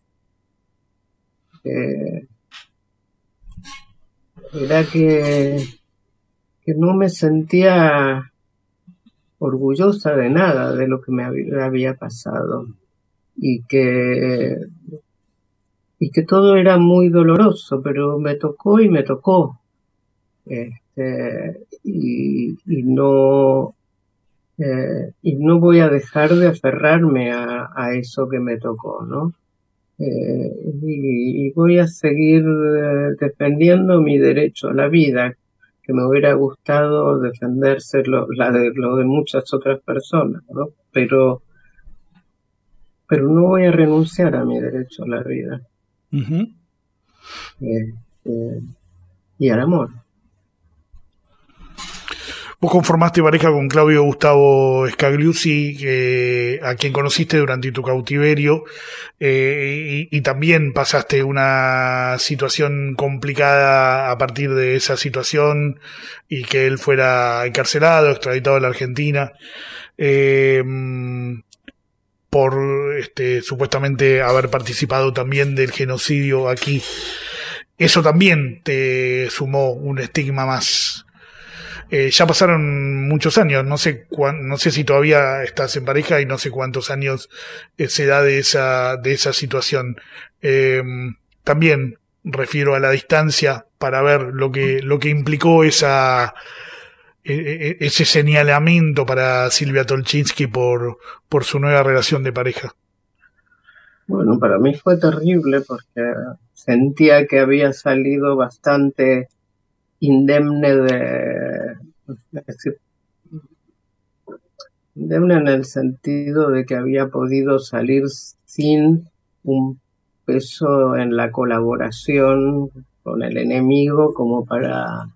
era que no me sentía orgullosa de nada de lo que me había pasado y que todo era muy doloroso, pero me tocó y me tocó. Y no voy a dejar de aferrarme a eso que me tocó, ¿no? Y voy a seguir defendiendo mi derecho a la vida, que me hubiera gustado defenderse lo de muchas otras personas, ¿no? Pero no voy a renunciar a mi derecho a la vida. Uh-huh. Y al amor. Vos conformaste pareja con Claudio Gustavo Scagliuzzi, a quien conociste durante tu cautiverio, y también pasaste una situación complicada a partir de esa situación, y que él fuera encarcelado, extraditado a la Argentina, por supuestamente haber participado también del genocidio aquí. Eso también te sumó un estigma más. Ya pasaron muchos años, no sé si todavía estás en pareja y no sé cuántos años se da de esa situación. También refiero a la distancia para ver lo que implicó ese señalamiento para Silvia Tolchinsky por su nueva relación de pareja. Bueno, para mí fue terrible porque sentía que había salido bastante indemne indemne en el sentido de que había podido salir sin un peso en la colaboración con el enemigo como para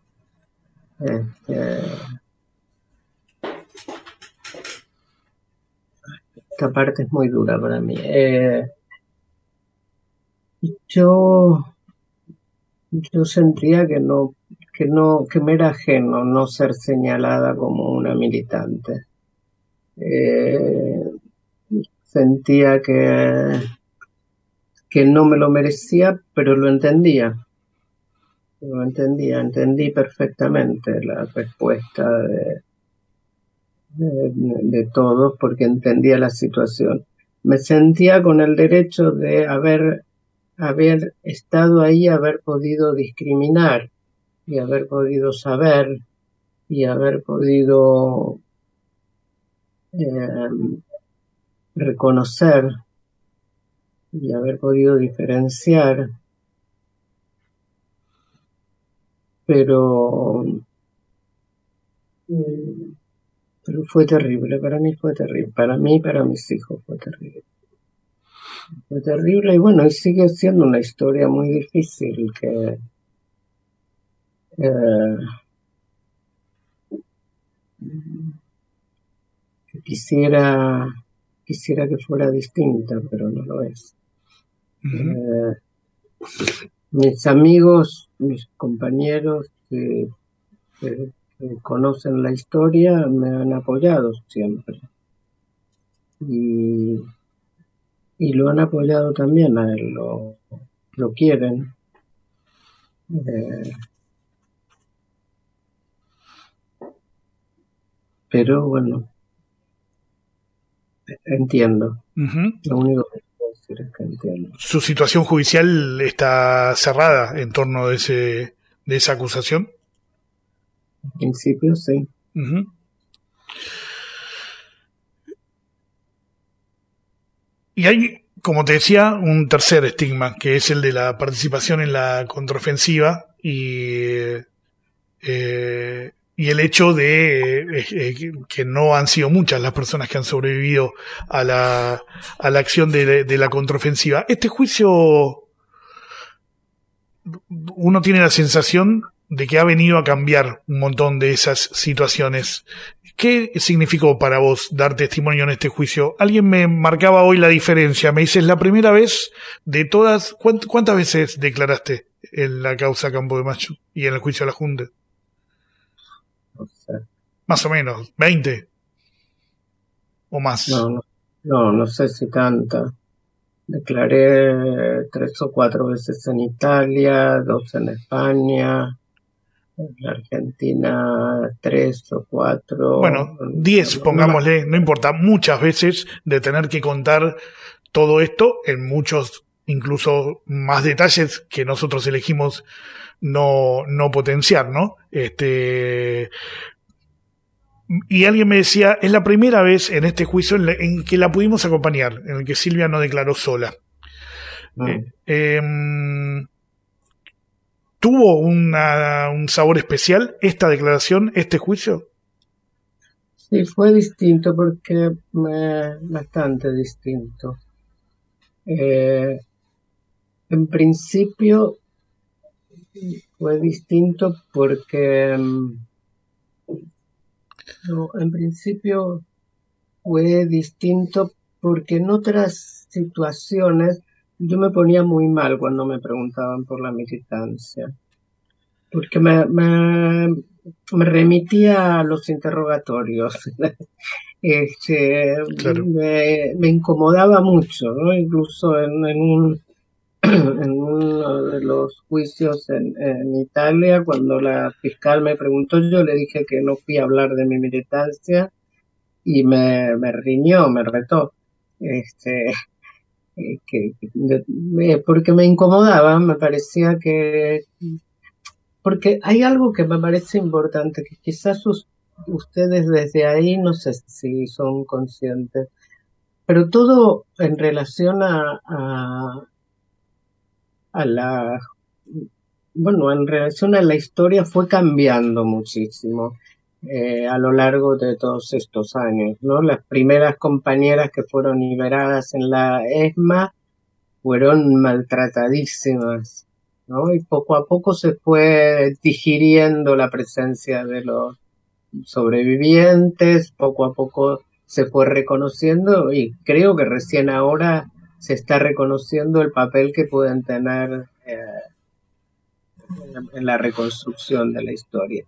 esta parte es muy dura para mí. Yo sentía que me era ajeno no ser señalada como una militante. Sentía que no me lo merecía, pero lo entendía. Entendí perfectamente la respuesta de todos porque entendía la situación. Me sentía con el derecho de haber estado ahí, haber podido discriminar y haber podido saber y haber podido reconocer y haber podido diferenciar, pero fue terrible, para mí fue terrible, para mí y para mis hijos fue terrible. Fue terrible y bueno, y sigue siendo una historia muy difícil que quisiera que fuera distinta, pero no lo es. Uh-huh. Mis amigos, mis compañeros que conocen la historia me han apoyado siempre y lo han apoyado también a él, lo quieren. Pero bueno, entiendo. Uh-huh. Lo único que puedo decir es que entiendo. ¿Su situación judicial está cerrada en torno de esa acusación? En principio sí. Uh-huh. Y hay, como te decía, un tercer estigma, que es el de la participación en la contraofensiva y el hecho de que no han sido muchas las personas que han sobrevivido a la acción de la contraofensiva. Este juicio, uno tiene la sensación de que ha venido a cambiar un montón de esas situaciones. ¿Qué significó para vos dar testimonio en este juicio? Alguien me marcaba hoy la diferencia. Me dices, la primera vez de todas, ¿cuántas veces declaraste en la causa Campo de Mayo y en el juicio a la Junta? O sea, más o menos, 20 o más. No sé si tanta. Declaré 3 o 4 veces en Italia, 2 en España, en la Argentina 3 o 4. Bueno, 10, pongámosle, no importa, muchas veces de tener que contar todo esto en muchos, incluso más detalles que nosotros elegimos no potenciar, ¿no? Y alguien me decía, es la primera vez en este juicio en que la pudimos acompañar, en el que Silvia no declaró sola. ¿Tuvo un sabor especial esta declaración, este juicio? Sí, fue distinto porque bastante distinto. En principio fue distinto porque en otras situaciones yo me ponía muy mal cuando me preguntaban por la militancia, porque me remitía a los interrogatorios. Claro. Me incomodaba mucho, ¿no? Incluso en uno de los juicios en Italia, cuando la fiscal me preguntó, yo le dije que no fui a hablar de mi militancia y me riñó, me retó. Porque me incomodaba, me parecía que... Porque hay algo que me parece importante, que quizás ustedes desde ahí no sé si son conscientes, pero todo en relación en relación a la historia fue cambiando muchísimo a lo largo de todos estos años, ¿no? Las primeras compañeras que fueron liberadas en la ESMA fueron maltratadísimas, ¿no? Y poco a poco se fue digiriendo la presencia de los sobrevivientes, poco a poco se fue reconociendo y creo que recién ahora se está reconociendo el papel que pueden tener en la reconstrucción de la historia.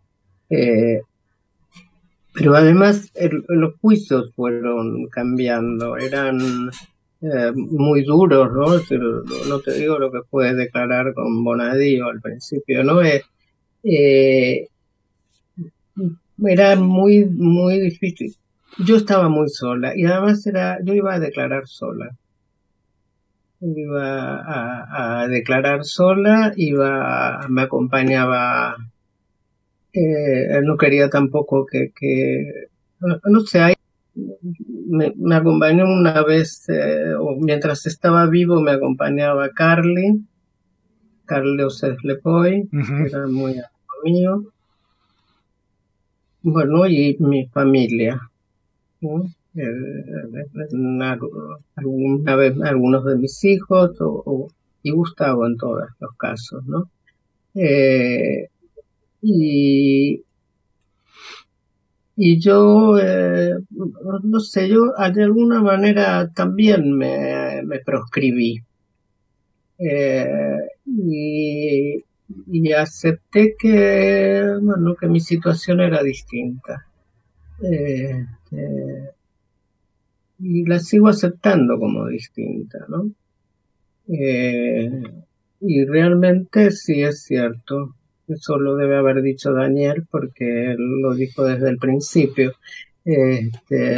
Pero además los juicios fueron cambiando, eran muy duros, ¿no? No te digo lo que puedes declarar con Bonadío al principio, ¿no? Era muy, muy difícil. Yo estaba muy sola y además yo iba a declarar sola. Iba a declarar sola, me acompañaba, no quería tampoco no sé, me acompañó una vez, o mientras estaba vivo me acompañaba Carlos Lepoy, que era muy amigo mío, bueno, y mi familia, ¿no? Alguna vez algunos de mis hijos y Gustavo en todos los casos, ¿no? Y yo, no sé, yo de alguna manera también me proscribí. Y acepté que mi situación era distinta. Y la sigo aceptando como distinta, ¿no? Y realmente sí es cierto. Eso lo debe haber dicho Daniel porque él lo dijo desde el principio. Es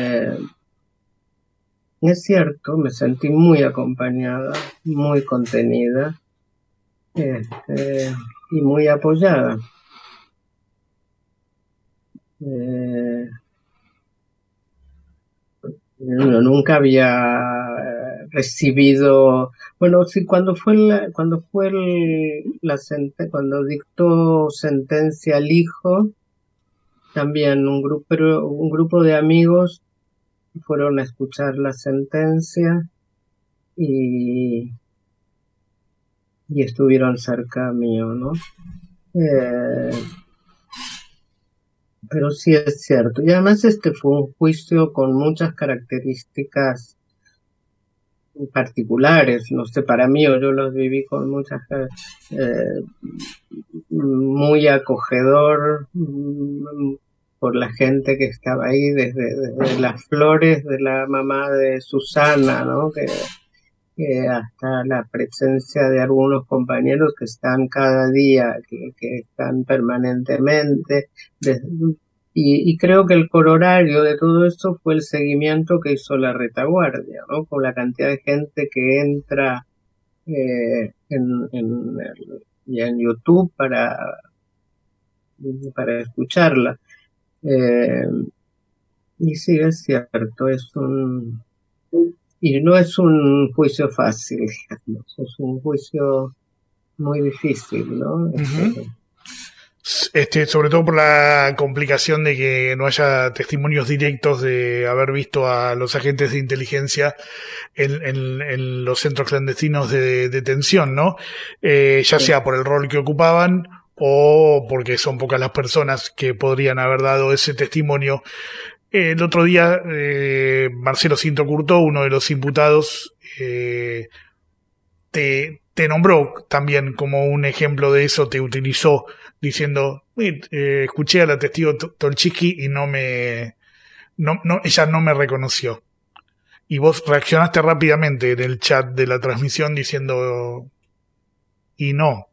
cierto, me sentí muy acompañada, muy contenida y muy apoyada. Nunca había recibido, bueno, sí, cuando dictó sentencia al hijo, también un grupo de amigos fueron a escuchar la sentencia y estuvieron cerca mío, ¿no? Pero sí es cierto. Y además fue un juicio con muchas características particulares. No sé, para mí yo los viví con muchas... muy acogedor, por la gente que estaba ahí, desde las flores de la mamá de Susana, ¿no? Que hasta la presencia de algunos compañeros que están cada día, que están permanentemente, y creo que el corolario de todo eso fue el seguimiento que hizo la retaguardia, ¿no? Con la cantidad de gente que entra y en YouTube para escucharla. Y sí, es cierto, y no es un juicio fácil, digamos, es un juicio muy difícil, ¿no? Uh-huh. Sobre todo por la complicación de que no haya testimonios directos de haber visto a los agentes de inteligencia en los centros clandestinos de detención, ¿no? Ya sea por el rol que ocupaban o porque son pocas las personas que podrían haber dado ese testimonio. El otro día, Marcelo Cinto Curtó, uno de los imputados, te nombró también como un ejemplo de eso, te utilizó diciendo, escuché a la testigo Tolchinsky y ella no me reconoció. Y vos reaccionaste rápidamente en el chat de la transmisión diciendo, y no.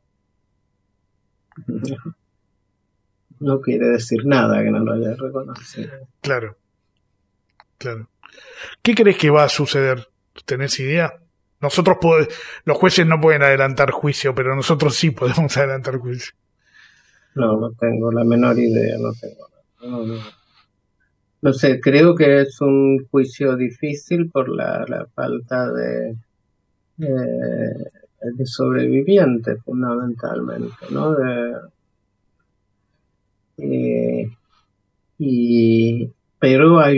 No quiere decir nada que no lo haya reconocido. Claro. ¿Qué crees que va a suceder? ¿Tenés idea? Nosotros los jueces no pueden adelantar juicio, pero nosotros sí podemos adelantar juicio. No tengo la menor idea, no sé, creo que es un juicio difícil por la falta de sobrevivientes, fundamentalmente, ¿no? Pero hay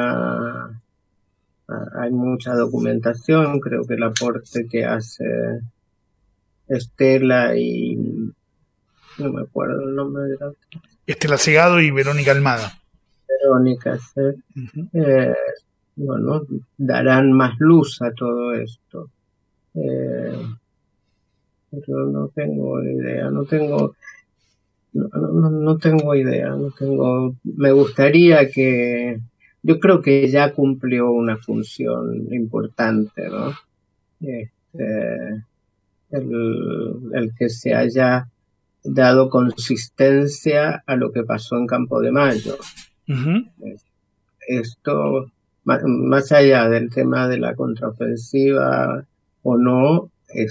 mucha documentación. Creo que el aporte que hace Estela y no me acuerdo el nombre de la otra. Estela Segado y Verónica Almada. Verónica, sí. Uh-huh. Bueno, darán más luz a todo esto. Pero no tengo idea, no tengo idea, me gustaría que, yo creo que ya cumplió una función importante, ¿no? El que se haya dado consistencia a lo que pasó en Campo de Mayo. Uh-huh. Esto, más allá del tema de la contraofensiva o no,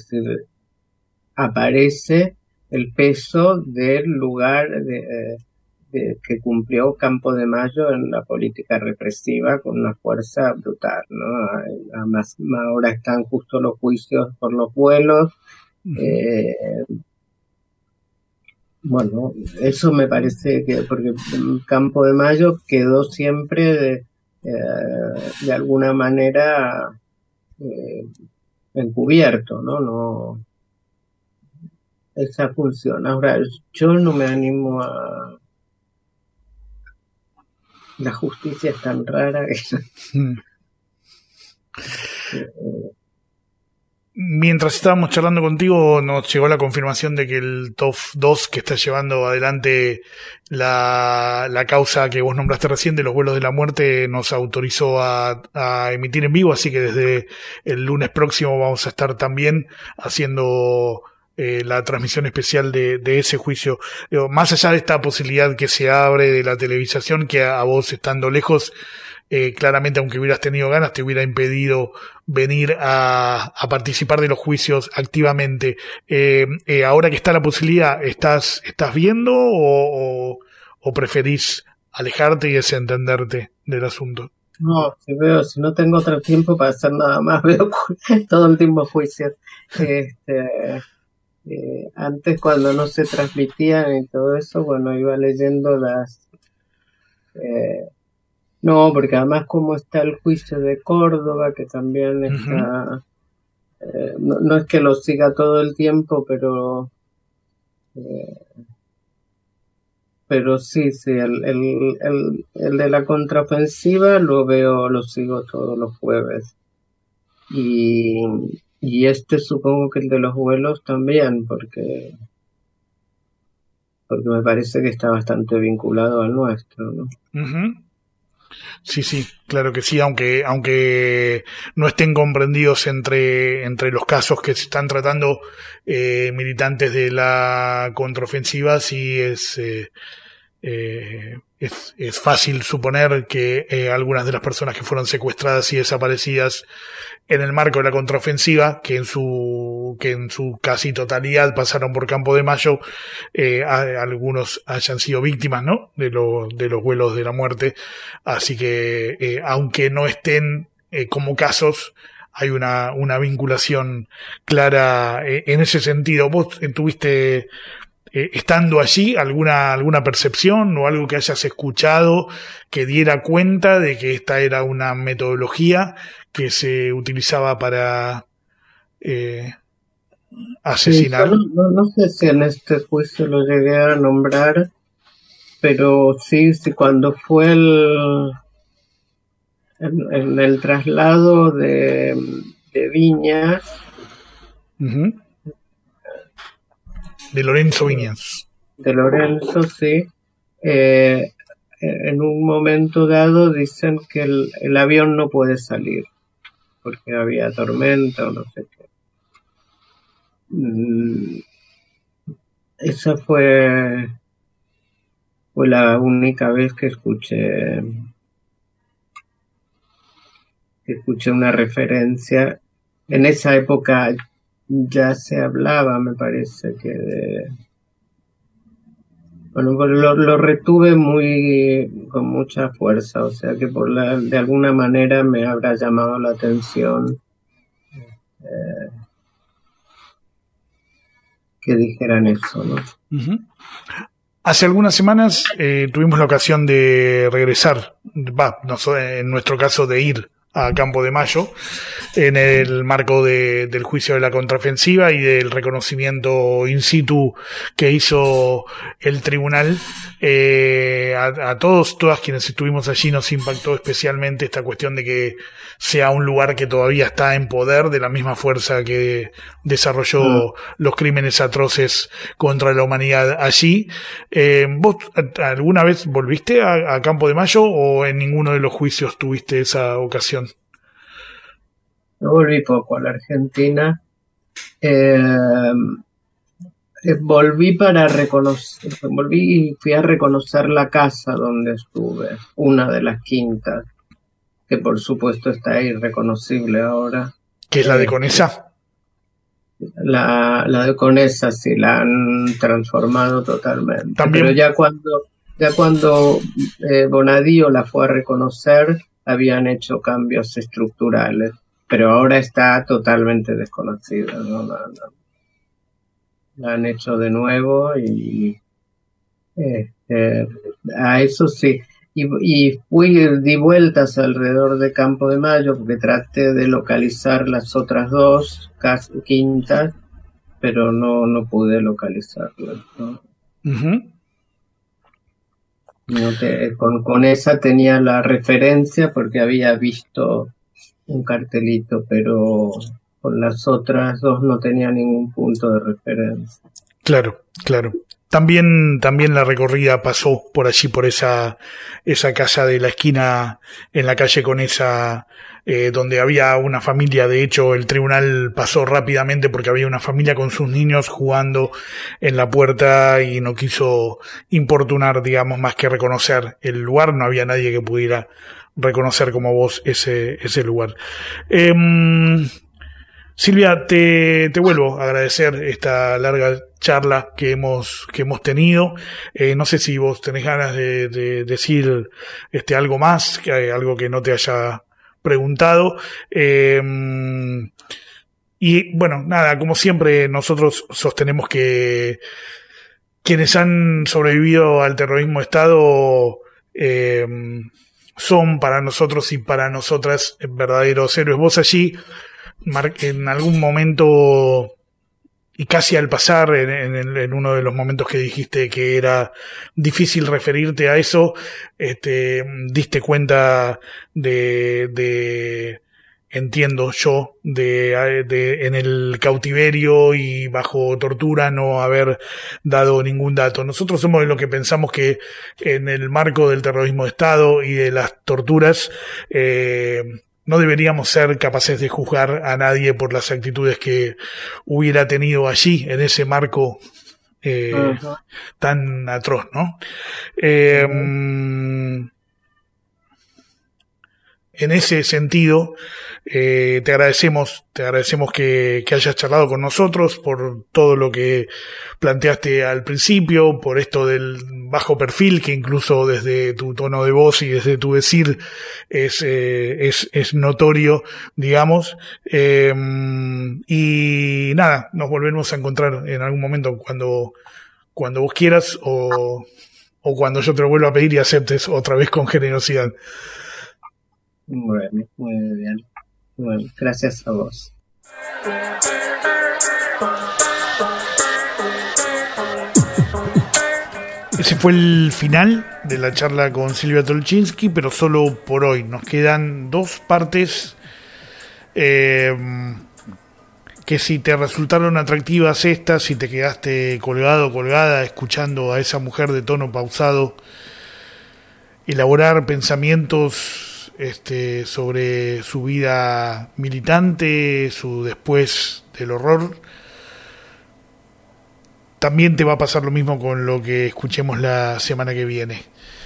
aparece el peso del lugar que cumplió Campo de Mayo en la política represiva con una fuerza brutal, ¿no? Además, ahora están justo los juicios por los vuelos. Bueno, eso me parece que, porque Campo de Mayo quedó siempre de alguna manera encubierto, ¿no? Esa función. Ahora, yo no me animo a... La justicia es tan rara que... Mientras estábamos charlando contigo, nos llegó la confirmación de que el TOF 2, que está llevando adelante la causa que vos nombraste recién de los vuelos de la muerte, nos autorizó a emitir en vivo, así que desde el lunes próximo vamos a estar también haciendo la transmisión especial de ese juicio. Más allá de esta posibilidad que se abre de la televisación, que a vos estando lejos, claramente, aunque hubieras tenido ganas, te hubiera impedido venir a participar de los juicios activamente. Ahora que está la posibilidad, ¿estás viendo o preferís alejarte y desentenderte del asunto? No, si no tengo otro tiempo para hacer nada más, veo todo el tiempo juicios. Antes, cuando no se transmitían y todo eso, bueno, iba leyendo las... No, porque además como está el juicio de Córdoba, que también está... no es que lo siga todo el tiempo, pero sí, el de la contraofensiva lo sigo todos los jueves. Y supongo que el de los vuelos también, porque porque me parece que está bastante vinculado al nuestro, ¿no? Uh-huh. Sí, claro que sí, aunque no estén comprendidos entre los casos que se están tratando militantes de la contraofensiva, sí es fácil suponer que algunas de las personas que fueron secuestradas y desaparecidas en el marco de la contraofensiva, que en su casi totalidad pasaron por Campo de Mayo, algunos hayan sido víctimas, ¿no?, de los vuelos de la muerte. Así que aunque no estén como casos, hay una vinculación clara en ese sentido. ¿Vos tuviste, estando allí, alguna percepción o algo que hayas escuchado que diera cuenta de que esta era una metodología que se utilizaba para asesinar? Sí, no sé si en este juicio lo llegué a nombrar, pero sí cuando fue el traslado de Viñas. Uh-huh. De Lorenzo Viñas. De Lorenzo, sí. En un momento dado dicen que el avión no puede salir porque había tormenta o no sé qué. Esa fue la única vez que escuché una referencia. En esa época ya se hablaba, me parece, que lo retuve con mucha fuerza, o sea que de alguna manera me habrá llamado la atención que dijeran eso, ¿no? Uh-huh. Hace algunas semanas tuvimos la ocasión de regresar, en nuestro caso de ir a Campo de Mayo, en el marco del juicio de la contraofensiva y del reconocimiento in situ que hizo el tribunal. A todas quienes estuvimos allí nos impactó especialmente esta cuestión de que sea un lugar que todavía está en poder de la misma fuerza que desarrolló los crímenes atroces contra la humanidad allí. ¿Vos alguna vez volviste a Campo de Mayo o en ninguno de los juicios tuviste esa ocasión? Yo volví poco a la Argentina. Volví y fui a reconocer la casa donde estuve, una de las quintas, que por supuesto está irreconocible ahora. ¿Qué es la de Conesa? La de Conesa, sí, la han transformado totalmente. ¿También? Pero ya cuando Bonadío la fue a reconocer, habían hecho cambios estructurales, pero ahora está totalmente desconocida, ¿no? La han hecho de nuevo y a eso sí. Y di vueltas alrededor de Campo de Mayo porque traté de localizar las otras dos quintas, pero no pude localizarlas, ¿no? Uh-huh. Con esa tenía la referencia porque había visto un cartelito, pero con las otras dos no tenía ningún punto de referencia. Claro. También la recorrida pasó por allí, por esa casa de la esquina en la calle Conesa, donde había una familia. De hecho, el tribunal pasó rápidamente porque había una familia con sus niños jugando en la puerta y no quiso importunar, digamos, más que reconocer el lugar. No había nadie que pudiera reconocer como vos ese lugar. Silvia, te vuelvo a agradecer esta larga charla que hemos tenido. No sé si vos tenés ganas de decir algo más, algo que no te haya preguntado. Y bueno, nada, como siempre nosotros sostenemos que quienes han sobrevivido al terrorismo de Estado son para nosotros y para nosotras verdaderos héroes. Vos allí, en algún momento, y casi al pasar, en uno de los momentos que dijiste que era difícil referirte a eso, diste cuenta de entiendo yo, de en el cautiverio y bajo tortura no haber dado ningún dato. Nosotros somos de lo que pensamos que en el marco del terrorismo de Estado y de las torturas, no deberíamos ser capaces de juzgar a nadie por las actitudes que hubiera tenido allí, en ese marco tan atroz, ¿no? En ese sentido, te agradecemos que hayas charlado con nosotros, por todo lo que planteaste al principio, por esto del bajo perfil, que incluso desde tu tono de voz y desde tu decir es notorio, digamos. Y nada, nos volvemos a encontrar en algún momento cuando vos quieras, o cuando yo te lo vuelva a pedir y aceptes otra vez con generosidad. Bueno, muy bien. Bueno, gracias a vos. Ese fue el final de la charla con Silvia Tolchinsky, pero solo por hoy. Nos quedan 2 partes que si te resultaron atractivas estas, si te quedaste colgado o colgada escuchando a esa mujer de tono pausado elaborar pensamientos sobre su vida militante, su después del horror, también te va a pasar lo mismo con lo que escuchemos la semana que viene.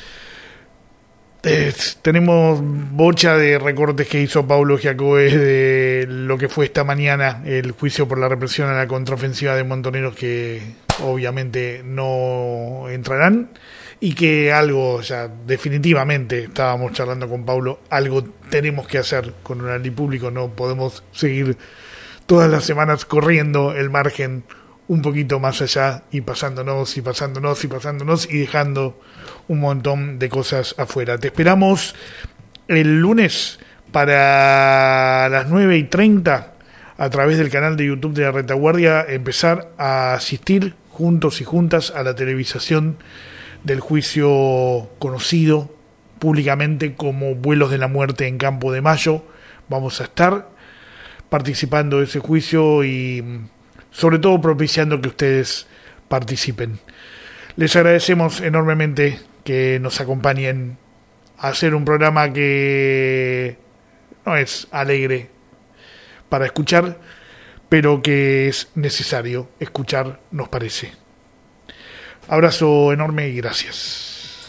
Tenemos bocha de recortes que hizo Paulo Giacobbe de lo que fue esta mañana el juicio por la represión a la contraofensiva de Montoneros, que obviamente no entrarán, y que algo, ya definitivamente estábamos charlando con Paulo, algo tenemos que hacer con Oralí Público. No podemos seguir todas las semanas corriendo el margen un poquito más allá y pasándonos y dejando un montón de cosas afuera. Te esperamos el lunes para las 9:30 a través del canal de YouTube de La Retaguardia, empezar a asistir juntos y juntas a la televisación del juicio conocido públicamente como Vuelos de la Muerte en Campo de Mayo. Vamos a estar participando de ese juicio y sobre todo propiciando que ustedes participen. Les agradecemos enormemente que nos acompañen a hacer un programa que no es alegre para escuchar, pero que es necesario escuchar, nos parece. Abrazo enorme y gracias.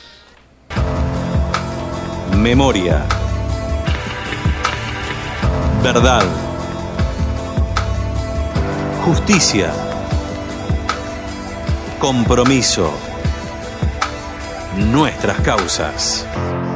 Memoria. Verdad. Justicia. Compromiso. Nuestras causas.